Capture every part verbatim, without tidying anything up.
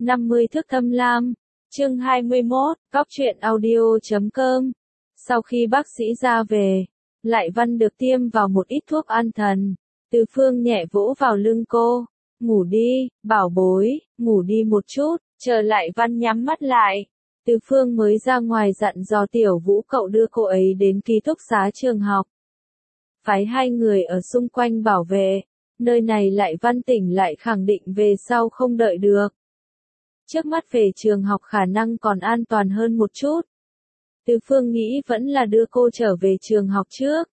năm mươi thước thâm lam, chương hai mươi mốt, góc truyện audio chấm com. Sau khi bác sĩ ra về, Lại Văn được tiêm vào một ít thuốc an thần. Từ Phương nhẹ vỗ vào lưng cô. Ngủ đi, bảo bối, ngủ đi một chút, chờ Lại Văn nhắm mắt lại. Từ Phương mới ra ngoài dặn dò Tiểu Vũ cậu đưa cô ấy đến ký túc xá trường học. Phái hai người ở xung quanh bảo vệ, nơi này Lại Văn tỉnh lại khẳng định về sau không đợi được. Trước mắt về trường học khả năng còn an toàn hơn một chút. Từ Phương nghĩ vẫn là đưa cô trở về trường học trước.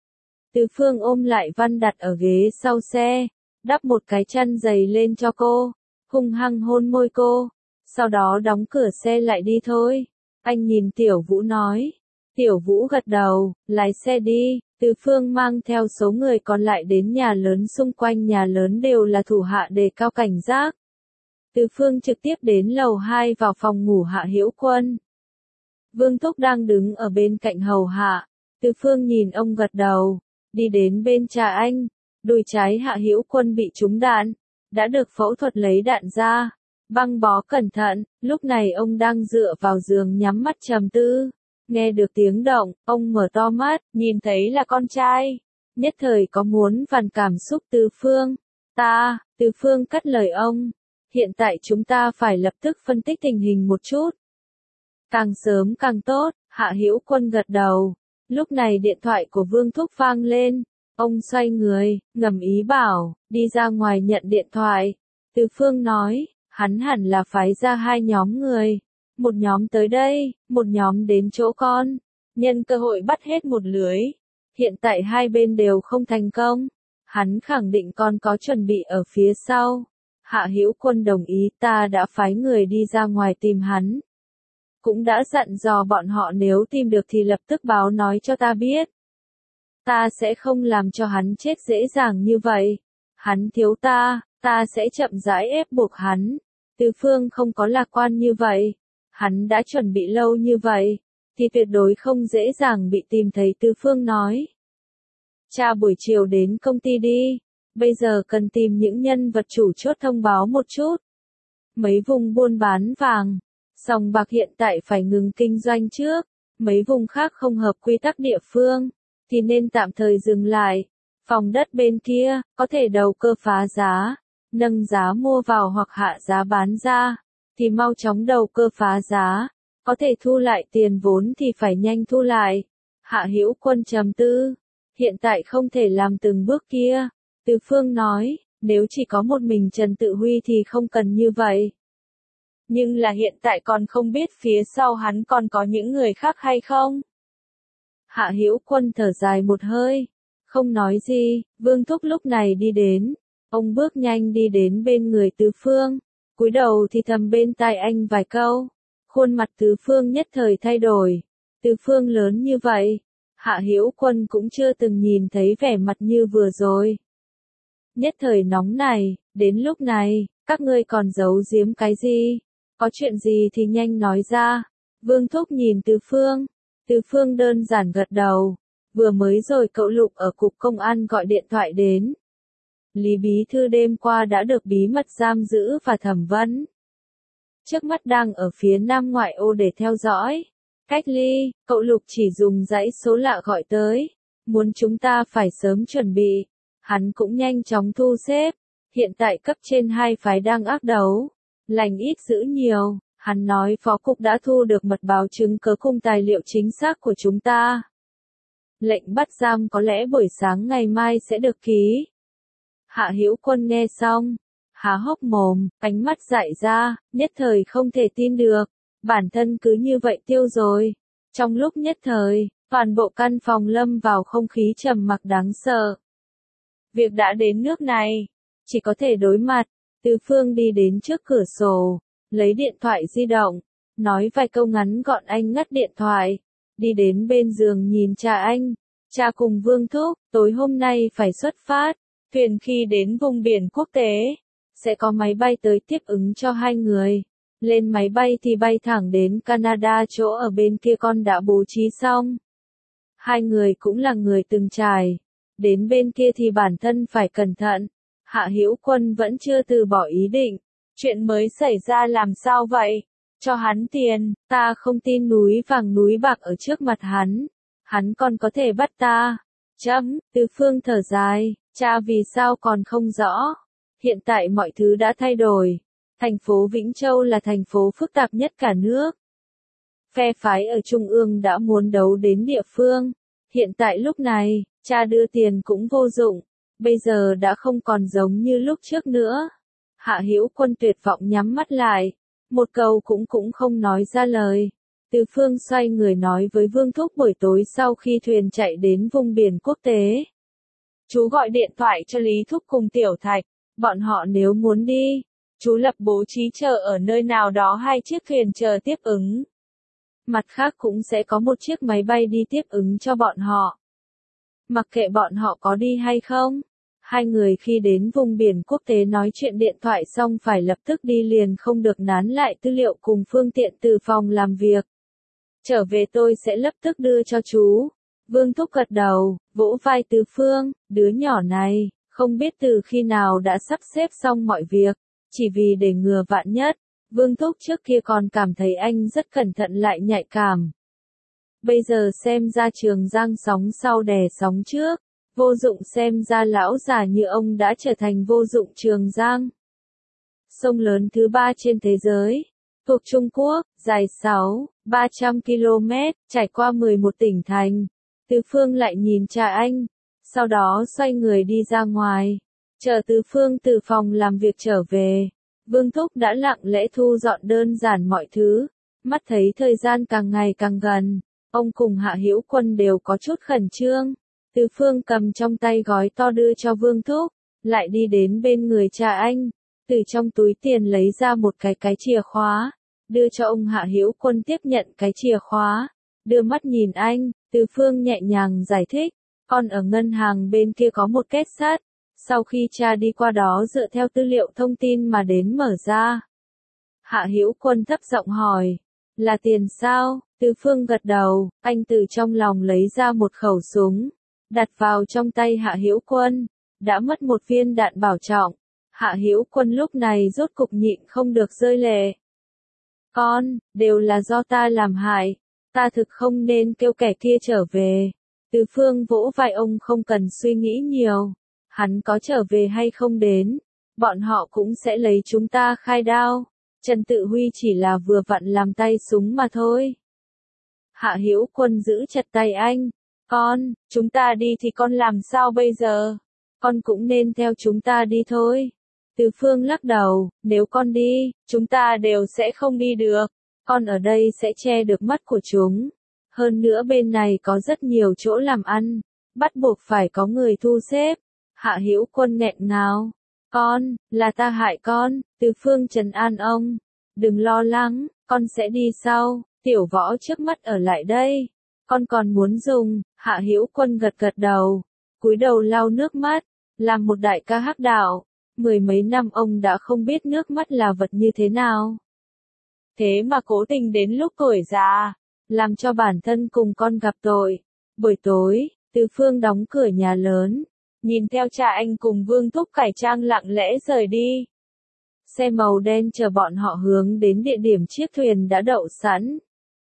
Từ Phương ôm Lại Văn đặt ở ghế sau xe, đắp một cái chăn dày lên cho cô, hung hăng hôn môi cô, sau đó đóng cửa xe lại đi thôi. Anh nhìn Tiểu Vũ nói. Tiểu Vũ gật đầu, lái xe đi. Từ Phương mang theo số người còn lại đến nhà lớn, xung quanh nhà lớn đều là thủ hạ đề cao cảnh giác. Từ Phương trực tiếp đến lầu hai vào phòng ngủ Hạ Hữu Quân. Vương Thúc đang đứng ở bên cạnh hầu hạ. Từ Phương nhìn ông gật đầu, đi đến bên cha anh. Đùi trái Hạ Hữu Quân bị trúng đạn, đã được phẫu thuật lấy đạn ra, băng bó cẩn thận. Lúc này ông đang dựa vào giường nhắm mắt trầm tư. Nghe được tiếng động, ông mở to mắt, nhìn thấy là con trai. Nhất thời có muốn phản cảm xúc Từ Phương. Ta, Từ Phương cắt lời ông. Hiện tại chúng ta phải lập tức phân tích tình hình một chút. Càng sớm càng tốt, Hạ Hữu Quân gật đầu. Lúc này điện thoại của Vương Thúc vang lên. Ông xoay người, ngầm ý bảo, đi ra ngoài nhận điện thoại. Từ Phương nói, hắn hẳn là phái ra hai nhóm người. Một nhóm tới đây, một nhóm đến chỗ con. Nhân cơ hội bắt hết một lưới. Hiện tại hai bên đều không thành công. Hắn khẳng định con có chuẩn bị ở phía sau. Hạ Hữu Quân đồng ý, ta đã phái người đi ra ngoài tìm hắn. Cũng đã dặn dò bọn họ nếu tìm được thì lập tức báo nói cho ta biết. Ta sẽ không làm cho hắn chết dễ dàng như vậy. Hắn thiếu ta, ta sẽ chậm rãi ép buộc hắn. Từ Phương không có lạc quan như vậy. Hắn đã chuẩn bị lâu như vậy, thì tuyệt đối không dễ dàng bị tìm thấy. Từ Phương nói. Cha buổi chiều đến công ty đi. Bây giờ cần tìm những nhân vật chủ chốt thông báo một chút. Mấy vùng buôn bán vàng, sòng bạc hiện tại phải ngừng kinh doanh trước. Mấy vùng khác không hợp quy tắc địa phương, thì nên tạm thời dừng lại. Phòng đất bên kia, có thể đầu cơ phá giá, nâng giá mua vào hoặc hạ giá bán ra, thì mau chóng đầu cơ phá giá. Có thể thu lại tiền vốn thì phải nhanh thu lại. Hạ Hữu Quân trầm tư. Hiện tại không thể làm từng bước kia. Từ Phương nói, nếu chỉ có một mình Trần Tự Huy thì không cần như vậy. Nhưng là hiện tại còn không biết phía sau hắn còn có những người khác hay không. Hạ Hữu Quân thở dài một hơi, không nói gì. Vương Thúc lúc này đi đến. Ông bước nhanh đi đến bên người Từ Phương, cúi đầu thì thầm bên tai anh vài câu. Khuôn mặt Từ Phương nhất thời thay đổi. Từ Phương lớn như vậy, Hạ Hữu Quân cũng chưa từng nhìn thấy vẻ mặt như vừa rồi. Nhất thời nóng này, đến lúc này, các ngươi còn giấu giếm cái gì? Có chuyện gì thì nhanh nói ra. Vương Thúc nhìn Từ Phương. Từ Phương đơn giản gật đầu. Vừa mới rồi cậu Lục ở cục công an gọi điện thoại đến. Lý bí thư đêm qua đã được bí mật giam giữ và thẩm vấn. Trước mắt đang ở phía nam ngoại ô để theo dõi. Cách ly, cậu Lục chỉ dùng dãy số lạ gọi tới. Muốn chúng ta phải sớm chuẩn bị. Hắn cũng nhanh chóng thu xếp. Hiện tại cấp trên hai phái đang ác đấu. Lành ít dữ nhiều. Hắn nói phó cục đã thu được mật báo chứng cứ cùng tài liệu chính xác của chúng ta. Lệnh bắt giam có lẽ buổi sáng ngày mai sẽ được ký. Hạ Hữu Quân nghe xong, há hốc mồm, ánh mắt dại ra, nhất thời không thể tin được. Bản thân cứ như vậy tiêu rồi. Trong lúc nhất thời, toàn bộ căn phòng lâm vào không khí trầm mặc đáng sợ. Việc đã đến nước này, chỉ có thể đối mặt. Từ Phương đi đến trước cửa sổ, lấy điện thoại di động, nói vài câu ngắn gọn. Anh ngắt điện thoại, đi đến bên giường nhìn cha anh. Cha cùng Vương Thúc, tối hôm nay phải xuất phát. Thuyền khi đến vùng biển quốc tế, sẽ có máy bay tới tiếp ứng cho hai người. Lên máy bay thì bay thẳng đến Canada, chỗ ở bên kia con đã bố trí xong. Hai người cũng là người từng trải. Đến bên kia thì bản thân phải cẩn thận. Hạ Hữu Quân vẫn chưa từ bỏ ý định. Chuyện mới xảy ra làm sao vậy? Cho hắn tiền, ta không tin núi vàng núi bạc ở trước mặt hắn. Hắn còn có thể bắt ta. Chấm, Từ Phương thở dài, cha vì sao còn không rõ. Hiện tại mọi thứ đã thay đổi. Thành phố Vĩnh Châu là thành phố phức tạp nhất cả nước. Phe phái ở Trung ương đã muốn đấu đến địa phương. Hiện tại lúc này, cha đưa tiền cũng vô dụng. Bây giờ đã không còn giống như lúc trước nữa. Hạ Hữu Quân tuyệt vọng nhắm mắt lại. Một câu cũng cũng không nói ra lời. Từ Phương xoay người nói với Vương Thúc buổi tối sau khi thuyền chạy đến vùng biển quốc tế. Chú gọi điện thoại cho Lý Thúc cùng Tiểu Thạch. Bọn họ nếu muốn đi, chú lập bố trí chờ ở nơi nào đó hai chiếc thuyền chờ tiếp ứng. Mặt khác cũng sẽ có một chiếc máy bay đi tiếp ứng cho bọn họ. Mặc kệ bọn họ có đi hay không. Hai người khi đến vùng biển quốc tế nói chuyện điện thoại xong phải lập tức đi liền không được nán lại tư liệu cùng phương tiện từ phòng làm việc. Trở về tôi sẽ lập tức đưa cho chú. Vương Thúc gật đầu, vỗ vai Từ Phương, đứa nhỏ này, không biết từ khi nào đã sắp xếp xong mọi việc, chỉ vì để ngừa vạn nhất. Vương Thúc trước kia còn cảm thấy anh rất cẩn thận lại nhạy cảm. Bây giờ xem ra Trường Giang sóng sau đè sóng trước. Vô dụng xem ra lão già như ông đã trở thành vô dụng Trường Giang. Sông lớn thứ ba trên thế giới, thuộc Trung Quốc, dài sáu nghìn ba trăm ki lô mét, trải qua mười một tỉnh thành. Từ Phương lại nhìn cha anh, sau đó xoay người đi ra ngoài. Chờ Từ Phương từ phòng làm việc trở về, Vương Thúc đã lặng lẽ thu dọn đơn giản mọi thứ, mắt thấy thời gian càng ngày càng gần, ông cùng Hạ Hữu Quân đều có chút khẩn trương. Từ Phương cầm trong tay gói to đưa cho Vương Thúc, lại đi đến bên người cha anh, từ trong túi tiền lấy ra một cái cái chìa khóa, đưa cho ông Hạ Hữu Quân tiếp nhận cái chìa khóa, đưa mắt nhìn anh, Từ Phương nhẹ nhàng giải thích, con ở ngân hàng bên kia có một kết sắt, sau khi cha đi qua đó dựa theo tư liệu thông tin mà đến mở ra. Hạ Hữu Quân thấp giọng hỏi, là tiền sao? Từ Phương gật đầu, anh từ trong lòng lấy ra một khẩu súng. Đặt vào trong tay Hạ Hữu Quân, đã mất một viên đạn bảo trọng. Hạ Hữu Quân lúc này rốt cục nhịn không được rơi lệ. Con, đều là do ta làm hại, ta thực không nên kêu kẻ kia trở về. Từ Phương vỗ vai ông không cần suy nghĩ nhiều, hắn có trở về hay không đến, bọn họ cũng sẽ lấy chúng ta khai đao. Trần Tự Huy chỉ là vừa vặn làm tay súng mà thôi. Hạ Hữu Quân giữ chặt tay anh. Con, chúng ta đi thì con làm sao bây giờ? Con cũng nên theo chúng ta đi thôi. Từ Phương lắc đầu, nếu con đi, chúng ta đều sẽ không đi được. Con ở đây sẽ che được mắt của chúng. Hơn nữa bên này có rất nhiều chỗ làm ăn, bắt buộc phải có người thu xếp. Hạ Hữu Quân nghẹn ngào. Con, là ta hại con. Từ Phương trấn an ông. Đừng lo lắng, con sẽ đi sau. Tiểu Võ trước mắt ở lại đây. Con còn muốn dùng. Hạ Hữu Quân gật gật đầu, cúi đầu lau nước mắt, làm một đại ca hắc đạo, mười mấy năm ông đã không biết nước mắt là vật như thế nào. Thế mà cố tình đến lúc tuổi già, làm cho bản thân cùng con gặp tội. Buổi tối, Từ Phương đóng cửa nhà lớn, nhìn theo cha anh cùng Vương Thúc cải trang lặng lẽ rời đi. Xe màu đen chờ bọn họ hướng đến địa điểm chiếc thuyền đã đậu sẵn.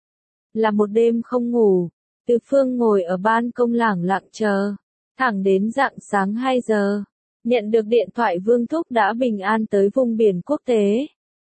Là một đêm không ngủ. Từ Phương ngồi ở ban công lẳng lặng chờ, thẳng đến rạng sáng hai giờ, nhận được điện thoại Vương Thúc đã bình an tới vùng biển quốc tế.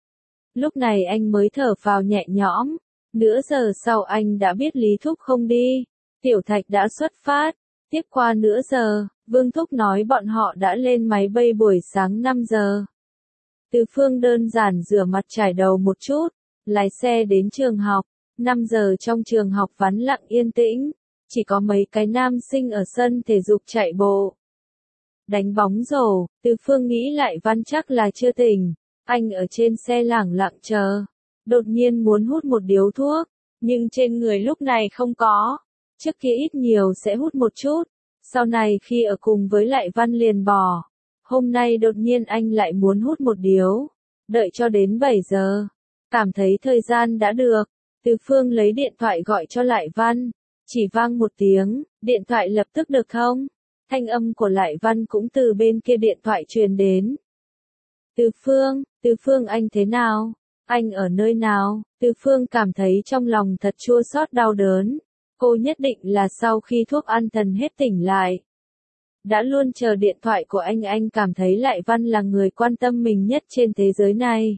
Lúc này anh mới thở phào nhẹ nhõm, nửa giờ sau anh đã biết Lý Thúc không đi, Tiểu Thạch đã xuất phát, tiếp qua nửa giờ, Vương Thúc nói bọn họ đã lên máy bay buổi sáng năm giờ. Từ Phương đơn giản rửa mặt chải đầu một chút, lái xe đến trường học. năm giờ trong trường học vắng lặng yên tĩnh, chỉ có mấy cái nam sinh ở sân thể dục chạy bộ. Đánh bóng rổ, Từ Phương nghĩ lại Văn chắc là chưa tỉnh, anh ở trên xe lẳng lặng chờ. Đột nhiên muốn hút một điếu thuốc, nhưng trên người lúc này không có. Trước kia ít nhiều sẽ hút một chút, sau này khi ở cùng với lại Văn liền bỏ. Hôm nay đột nhiên anh lại muốn hút một điếu, đợi cho đến bảy giờ, cảm thấy thời gian đã được. Từ Phương lấy điện thoại gọi cho Lại Văn, chỉ vang một tiếng, điện thoại lập tức được thông. Thanh âm của Lại Văn cũng từ bên kia điện thoại truyền đến. Từ Phương, Từ Phương anh thế nào? Anh ở nơi nào? Từ Phương cảm thấy trong lòng thật chua xót đau đớn. Cô nhất định là sau khi thuốc an thần hết tỉnh lại. Đã luôn chờ điện thoại của anh anh cảm thấy Lại Văn là người quan tâm mình nhất trên thế giới này.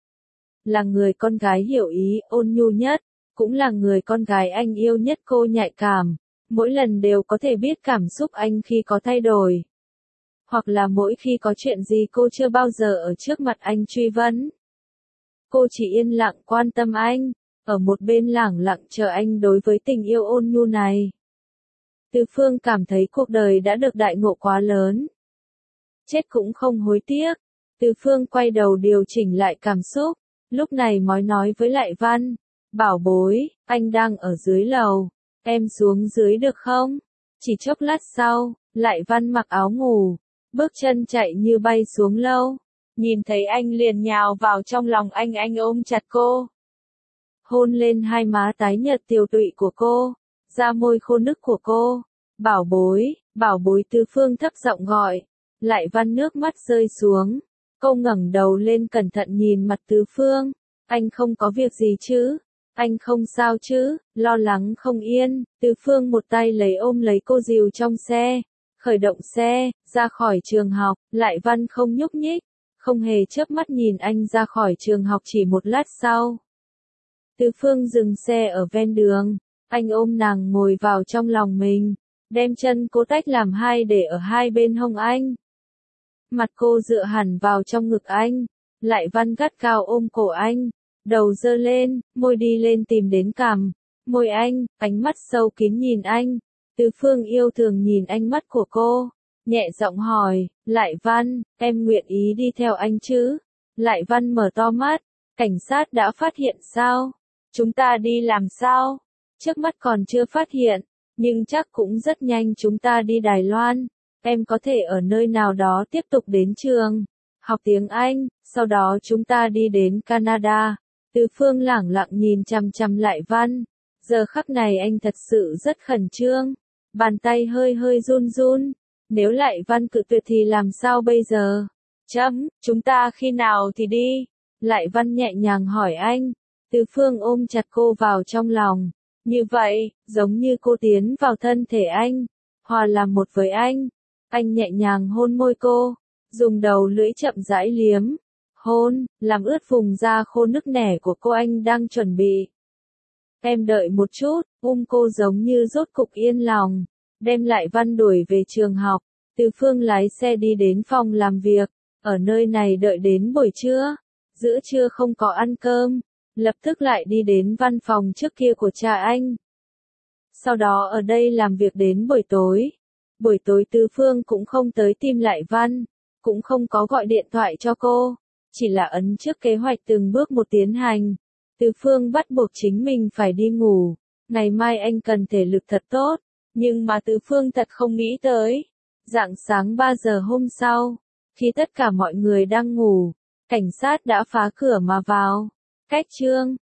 Là người con gái hiểu ý, ôn nhu nhất, cũng là người con gái anh yêu nhất. Cô nhạy cảm, mỗi lần đều có thể biết cảm xúc anh khi có thay đổi. Hoặc là mỗi khi có chuyện gì cô chưa bao giờ ở trước mặt anh truy vấn. Cô chỉ yên lặng quan tâm anh, ở một bên lẳng lặng chờ anh đối với tình yêu ôn nhu này. Từ Phương cảm thấy cuộc đời đã được đại ngộ quá lớn. Chết cũng không hối tiếc. Từ Phương quay đầu điều chỉnh lại cảm xúc, lúc này mới nói với Lại Văn, bảo bối, anh đang ở dưới lầu, em xuống dưới được không? Chỉ chốc lát sau, Lại Văn mặc áo ngủ, bước chân chạy như bay xuống lâu. Nhìn thấy anh liền nhào vào trong lòng anh anh ôm chặt cô. Hôn lên hai má tái nhợt tiều tụy của cô, da môi khô nức của cô. Bảo bối, bảo bối. Từ Phương thấp giọng gọi. Lại Văn nước mắt rơi xuống. Cô ngẩng đầu lên cẩn thận nhìn mặt Từ Phương. Anh không có việc gì chứ? Anh không sao chứ? Lo lắng không yên. Từ Phương một tay lấy ôm lấy cô dìu trong xe. Khởi động xe, ra khỏi trường học. Lại Văn không nhúc nhích, không hề chớp mắt nhìn anh ra khỏi trường học. Chỉ một lát sau, Từ Phương dừng xe ở ven đường. Anh ôm nàng ngồi vào trong lòng mình, đem chân cô tách làm hai để ở hai bên hông anh. Mặt cô dựa hẳn vào trong ngực anh. Lại Văn gắt cao ôm cổ anh, đầu giơ lên, môi đi lên tìm đến cằm môi anh, ánh mắt sâu kín nhìn anh. Từ Phương yêu thương nhìn ánh mắt của cô, nhẹ giọng hỏi, Lại Văn, em nguyện ý đi theo anh chứ? Lại Văn mở to mắt, cảnh sát đã phát hiện sao? Chúng ta đi làm sao? Trước mắt còn chưa phát hiện, nhưng chắc cũng rất nhanh chúng ta đi Đài Loan. Em có thể ở nơi nào đó tiếp tục đến trường, học tiếng Anh, sau đó chúng ta đi đến Canada. Từ Phương lẳng lặng nhìn chằm chằm Lại Văn. Giờ khắc này anh thật sự rất khẩn trương, bàn tay hơi hơi run run. Nếu Lại Văn cự tuyệt thì làm sao bây giờ? Chấm, chúng ta khi nào thì đi? Lại Văn nhẹ nhàng hỏi anh. Từ Phương ôm chặt cô vào trong lòng. Như vậy, giống như cô tiến vào thân thể anh, hòa làm một với anh. Anh nhẹ nhàng hôn môi cô, dùng đầu lưỡi chậm rãi liếm, hôn, làm ướt vùng da khô nức nẻ của cô. Anh đang chuẩn bị. Em đợi một chút, ôm cô giống như rốt cục yên lòng, đem Lại Văn đuổi về trường học. Từ Phương lái xe đi đến phòng làm việc, ở nơi này đợi đến buổi trưa, giữa trưa không có ăn cơm, lập tức lại đi đến văn phòng trước kia của cha anh. Sau đó ở đây làm việc đến buổi tối. Buổi tối Từ Phương cũng không tới tìm Lại Văn, cũng không có gọi điện thoại cho cô, chỉ là ấn trước kế hoạch từng bước một tiến hành. Từ Phương bắt buộc chính mình phải đi ngủ, ngày mai anh cần thể lực thật tốt, nhưng mà Từ Phương thật không nghĩ tới. Rạng sáng ba giờ hôm sau, khi tất cả mọi người đang ngủ, cảnh sát đã phá cửa mà vào. Cách chương